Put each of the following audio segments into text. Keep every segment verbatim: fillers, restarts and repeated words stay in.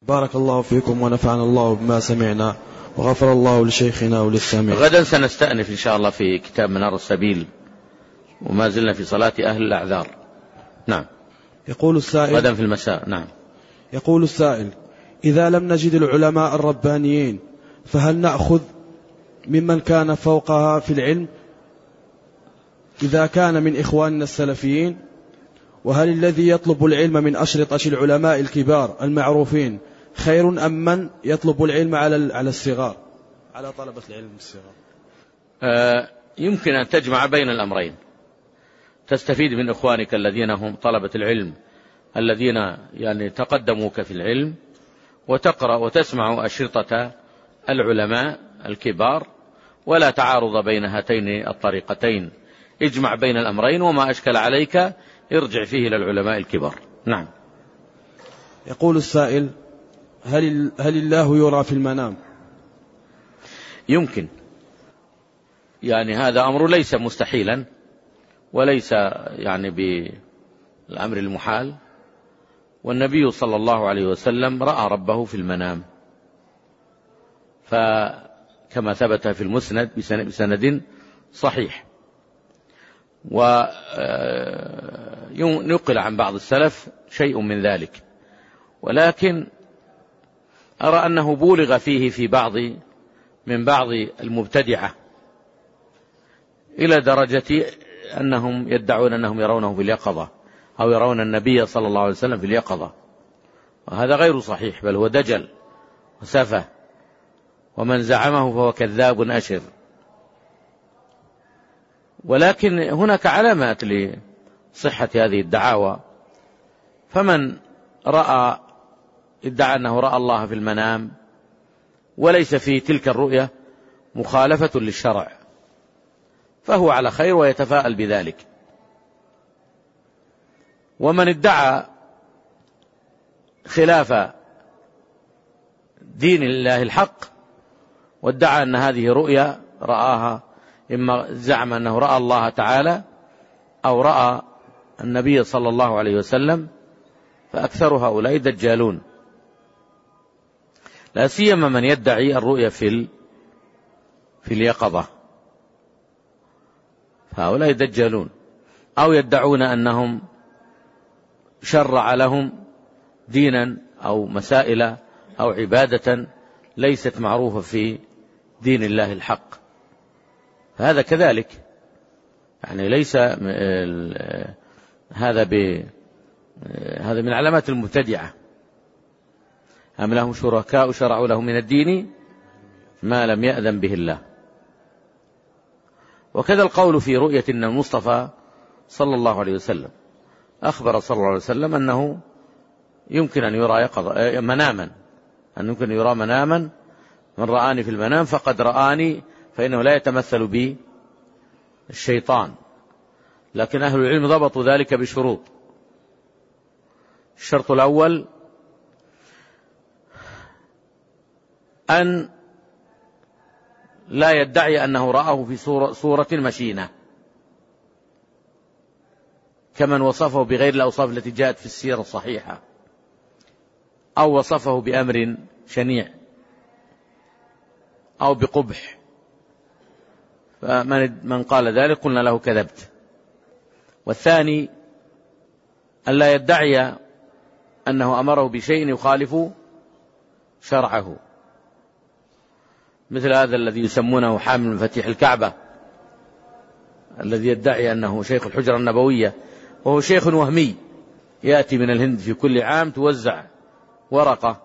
بارك الله فيكم ونفعنا الله بما سمعنا وغفر الله لشيخنا وللسامعين. غدا سنستأنف إن شاء الله في كتاب منار السبيل، وما زلنا في صلاة أهل الأعذار. نعم. يقول السائل غدا في المساء. نعم. يقول السائل: إذا لم نجد العلماء الربانيين فهل نأخذ ممن كان فوقها في العلم إذا كان من إخواننا السلفيين؟ وهل الذي يطلب العلم من أشرطة العلماء الكبار المعروفين خير أم من يطلب العلم على على الصغار، على طلبة العلم الصغار؟ آه يمكن أن تجمع بين الأمرين، تستفيد من إخوانك الذين هم طلبة العلم الذين يعني تقدموك في العلم، وتقرأ وتسمع أشرطة العلماء الكبار، ولا تعارض بين هاتين الطريقتين، اجمع بين الأمرين، وما أشكل عليك ارجع فيه إلى العلماء الكبار. نعم. يقول السائل: هل, هل الله يرى في المنام؟ يمكن، يعني هذا أمر ليس مستحيلا وليس يعني بالأمر المحال، والنبي صلى الله عليه وسلم رأى ربه في المنام، فكما ثبت في المسند بسند صحيح. ونقل عن بعض السلف شيء من ذلك، ولكن أرى أنه بولغ فيه في بعض من بعض المبتدعة إلى درجة أنهم يدعون أنهم يرونه في اليقظة أو يرون النبي صلى الله عليه وسلم في اليقظة، وهذا غير صحيح، بل هو دجل وسفه، ومن زعمه فهو كذاب أشر. ولكن هناك علامات لصحة هذه الدعاوى، فمن رأى ادعى أنه رأى الله في المنام وليس في تلك الرؤية مخالفة للشرع فهو على خير ويتفاءل بذلك. ومن ادعى خلاف دين الله الحق وادعى أن هذه رؤيا رآها، إما زعم أنه رأى الله تعالى أو رأى النبي صلى الله عليه وسلم، فأكثر هؤلاء دجالون، لا سيما من يدعي الرؤيا في في اليقظة، فهؤلاء دجالون، أو يدعون أنهم شرع لهم دينا أو مسائل أو عبادة ليست معروفة في دين الله الحق، فهذا كذلك، يعني ليس هذا ب هذا من علامات المبتدعة. أم لهم شركاء شرعوا لهم من الدين ما لم يأذن به الله. وكذا القول في رؤية أن المصطفى صلى الله عليه وسلم أخبر صلى الله عليه وسلم أنه يمكن أن يرى يقظة مناما، أن يمكن أن يرى مناما، من رآني في المنام فقد رآني، فإنه لا يتمثل به الشيطان. لكن أهل العلم ضبطوا ذلك بشروط. الشرط الأول أن لا يدعي أنه رآه في صورة, صورة مشينة كمن وصفه بغير الأوصاف التي جاءت في السيرة الصحيحة، أو وصفه بأمر شنيع أو بقبح، فمن من قال ذلك قلنا له كذبت. والثاني أن لا يدعي أنه أمره بشيء يخالف شرعه، مثل هذا الذي يسمونه حامل مفاتيح الكعبة، الذي يدعي أنه شيخ الحجرة النبوية، وهو شيخ وهمي يأتي من الهند في كل عام توزع ورقة،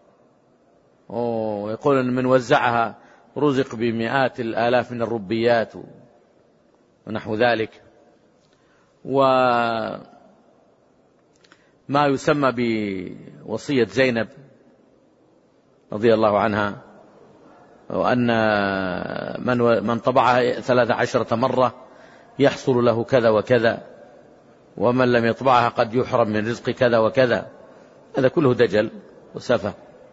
ويقول أن من وزعها رزق بمئات الآلاف من الربيات ونحو ذلك. وما يسمى بوصية زينب رضي الله عنها، وأن من من طبعها ثلاث عشرة مرة يحصل له كذا وكذا، ومن لم يطبعها قد يحرم من رزق كذا وكذا، هذا كله دجل وسفه.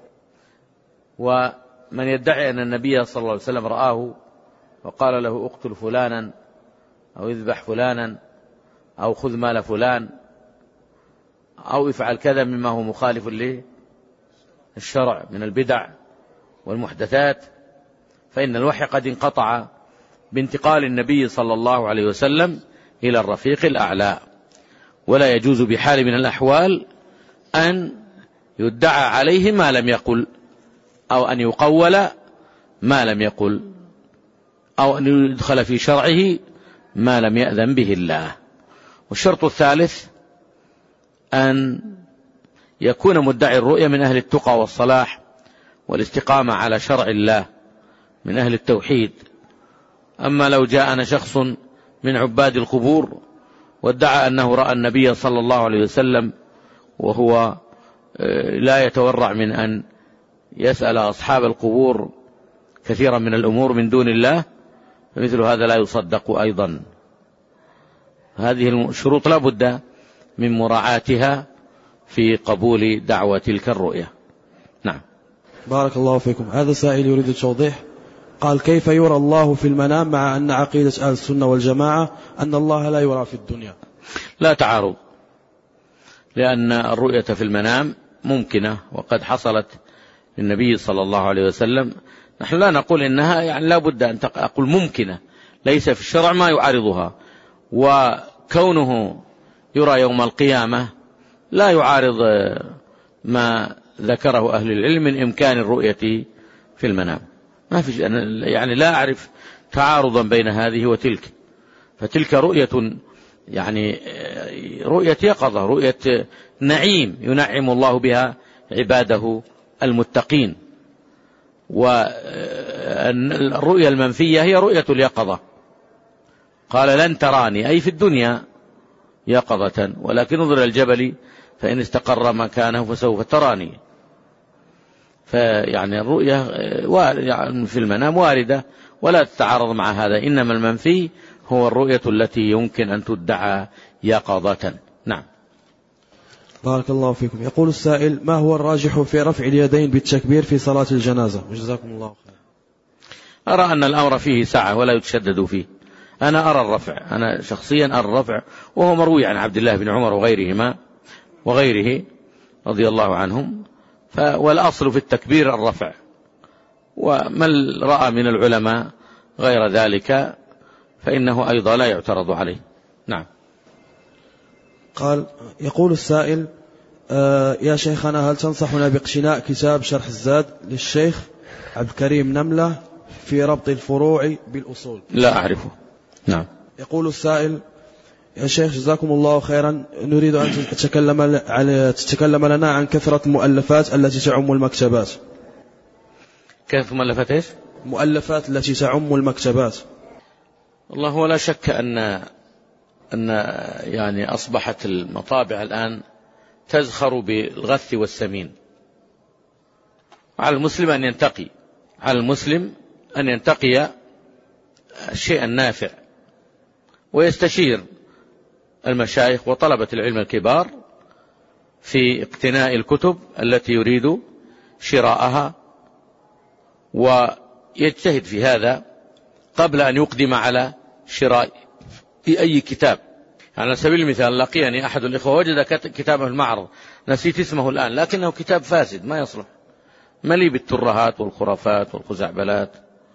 ومن يدعي أن النبي صلى الله عليه وسلم رآه وقال له اقتل فلانا أو اذبح فلانا أو خذ مال فلان أو افعل كذا مما هو مخالف الشرع من البدع والمحدثات، فإن الوحي قد انقطع بانتقال النبي صلى الله عليه وسلم إلى الرفيق الأعلى، ولا يجوز بحال من الأحوال أن يدعى عليه ما لم يقل، أو أن يقول ما لم يقل، أو أن يدخل في شرعه ما لم يأذن به الله. والشرط الثالث أن يكون مدعي الرؤية من أهل التقى والصلاح والاستقامة على شرع الله، من أهل التوحيد. أما لو جاءنا شخص من عباد القبور وادعى أنه رأى النبي صلى الله عليه وسلم وهو لا يتورع من أن يسأل أصحاب القبور كثيرا من الأمور من دون الله، فمثل هذا لا يصدق أيضا. هذه الشروط لا بد من مراعاتها في قبول دعوة تلك الرؤية. نعم. بارك الله فيكم. هذا سائل يريد التوضيح، قال: كيف يرى الله في المنام مع أن عقيدة أهل السنة والجماعة أن الله لا يرى في الدنيا؟ لا تعارض، لأن الرؤية في المنام ممكنة وقد حصلت للنبي صلى الله عليه وسلم. نحن لا نقول إنها يعني لا بد أن أقول ممكنة، ليس في الشرع ما يعارضها، وكونه يرى يوم القيامة لا يعارض ما ذكره أهل العلم من إمكان الرؤية في المنام. ما في يعني لا أعرف تعارضا بين هذه وتلك، فتلك رؤية يعني رؤية يقظة، رؤية نعيم ينعم الله بها عباده المتقين. والرؤية المنفية هي رؤية اليقظة، قال: لن تراني، أي في الدنيا يقظة، ولكن انظر الجبل فإن استقر مكانه فسوف تراني. فيعني الرؤية في المنام واردة ولا تتعارض مع هذا، إنما المنفي هو الرؤية التي يمكن أن تدعى يقظة. نعم. بارك الله فيكم. يقول السائل: ما هو الراجح في رفع اليدين بالتكبير في صلاة الجنازة؟ وجزاكم الله خير. أرى أن الأمر فيه سعة ولا يتشدد فيه. أنا أرى الرفع، أنا شخصيا أرى الرفع، وهو مروي عن عبد الله بن عمر وغيرهما وغيره رضي الله عنهم. والأصل في التكبير الرفع، ومن رأى من العلماء غير ذلك فإنه أيضا لا يعترض عليه. نعم. قال: يقول السائل: آه يا شيخنا، هل تنصحنا باقتناء كتاب شرح الزاد للشيخ عبد الكريم نملة في ربط الفروع بالأصول؟ لا أعرفه. نعم. يقول السائل: يا شيخ جزاكم الله خيرا، نريد أن تتكلم, على تتكلم لنا عن كثرة المؤلفات التي تعم المكتبات. كيف مؤلفات إيش؟ مؤلفات التي تعم المكتبات. والله ولا شك أن أن يعني أصبحت المطابع الآن تزخر بالغث والسمين. على المسلم أن ينتقي على المسلم أن ينتقي الشيء النافع، ويستشير المشايخ وطلبة العلم الكبار في اقتناء الكتب التي يريد شراءها، ويجتهد في هذا قبل أن يقدم على شراء في أي كتاب. على سبيل المثال، لقيني أحد الإخوة وجد كتابا في المعرض، نسيت اسمه الآن، لكنه كتاب فاسد ما يصلح، مليء بالترهات والخرافات والخزعبلات،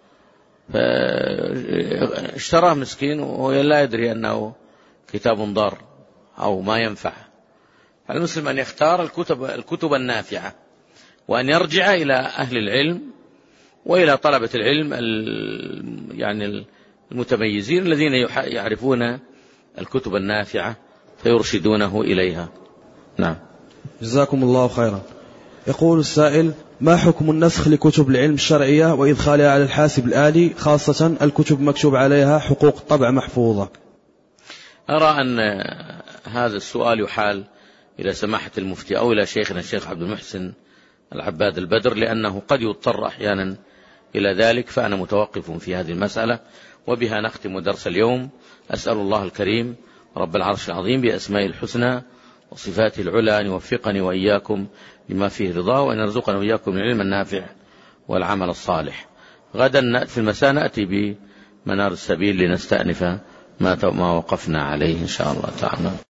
فاشتراه مسكين وهو لا يدري أنه كتاب ضار أو ما ينفع. المسلم أن يختار الكتب, الكتب النافعة، وأن يرجع إلى أهل العلم وإلى طلبة العلم يعني المتميزين الذين يعرفون الكتب النافعة فيرشدونه إليها. نعم. جزاكم الله خيرا. يقول السائل: ما حكم النسخ لكتب العلم الشرعية وإدخالها على الحاسب الآلي، خاصة الكتب مكتوب عليها حقوق طبع محفوظة؟ أرى أن هذا السؤال يحال إلى سماحة المفتي أو إلى شيخنا الشيخ عبد المحسن العباد البدر، لأنه قد يضطر أحيانا إلى ذلك، فأنا متوقف في هذه المسألة. وبها نختم درس اليوم. أسأل الله الكريم رب العرش العظيم بأسماء الحسنى وصفاته العلى أن يوفقني وإياكم لما فيه رضاه، وأن يرزقنا وإياكم العلم النافع والعمل الصالح. غدا في المساء نأتي بمنار السبيل لنستأنف ما وقفنا عليه إن شاء الله تعالى.